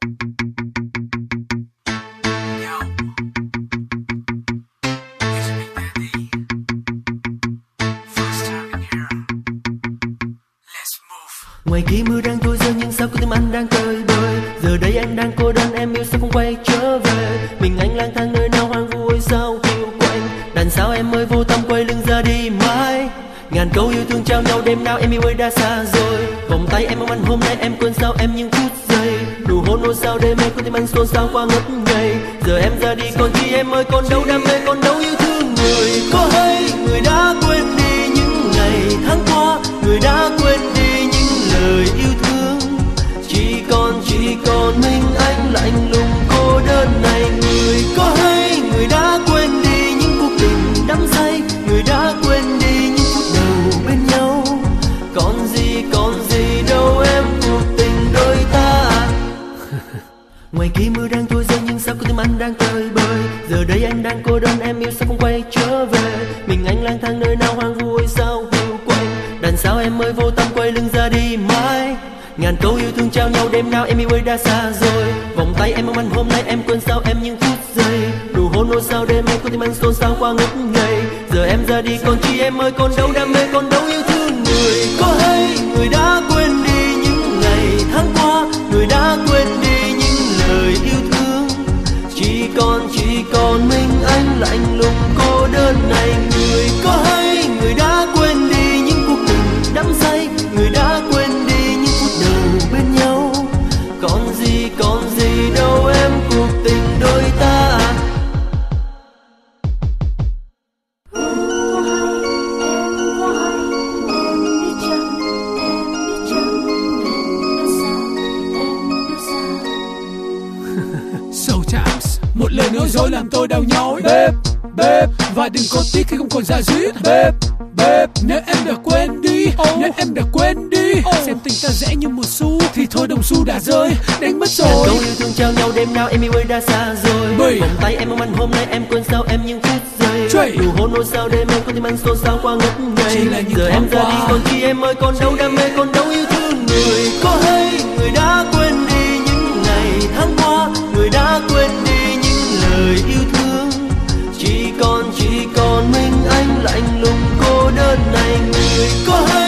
Ngoài kia mưa đang trôi rơi nhưng sao con tim anh đang tơi bời. Giờ đây anh đang cô đơn, em yêu sao không quay trở về. Mình anh lang thang nơi nào hoang vu ôi sao hiu quạnh. Đàn sao em ơi vô tâm quay lưng ra đi mãi. Ngàn câu yêu thương trao nhau đêm nào em yêu ơi đã xa rồi. Vòng tay em mong anh hôm nay em quên sao em những phút giây. Nụ hôn ôi sao đêm nay con tim anh xôn xao qua ngất ngây. Giờ em ra đi còn chi em ơi, còn đâu đam mê, còn đâu yêu thương người. Có hay người đã quên đi những ngày tháng qua, người đã quên đi lời yêu thương. Chỉ còn mình anh lạnh lùng cô đơn này. Người có hay người đã quên đi những cuộc tình đắm say, người đã quên đi những phút đầu bên nhau. Còn gì đâu em cuộc tình đôi ta. Ngoài kia mưa đang trôi rơi nhưng sao con tim anh đang tơi bời. Giờ đây anh đang cô đơn, em yêu sao không quay trở về. Mình anh lang thang nơi nào hoang vu ôi sao hiu quạnh. Đàn sao em ơi vô tâm quay lưng ra đi mãi. Ngàn câu yêu thương trao nhau đêm nào em yêu ơi đã xa rồi. Vòng tay em mong anh hôm nay em quên sao em những phút giây. Nụ hôn ôi sao đêm nay con tim anh xôn xao qua ngất ngây. Giờ em ra đi còn chi em ơi, còn đâu đam mê, còn đâu yêu thương người. Có hay người đã quên đi những ngày tháng qua, người đã quên đi những lời yêu thương. Chỉ còn mình anh lạnh lùng cô đơn này. Người có hay người đã quên đi những cuộc tình đắm say, người đã quên đi những phút đầu bên nhau. Còn gì đâu em cuộc tình đôi ta. So times, một lời nói dối làm tôi đau nhói. Babe, và đừng có tiếc khi không còn da diết. Babe, nếu em đã quên đi, xem tình ta rẽ như một xu thì thôi đồng xu đã rơi, đánh mất rồi. Ngàn câu yêu thương trao nhau đêm nào em yêu ơi đã xa rồi. Vòng tay em mong anh hôm nay em quên sao em những phút giây. Nụ hôn ôi sao đêm em con tim anh xôn xao qua ngất ngây. Giờ em ra đi còn chi em ơi, còn đâu đam mê, còn đâu yêu thương người. Có hay người đã quên đi những ngày tháng qua, người đã quên đi những lời yêu thương. Chỉ còn mình anh lạnh lùng cô đơn này. Người có hay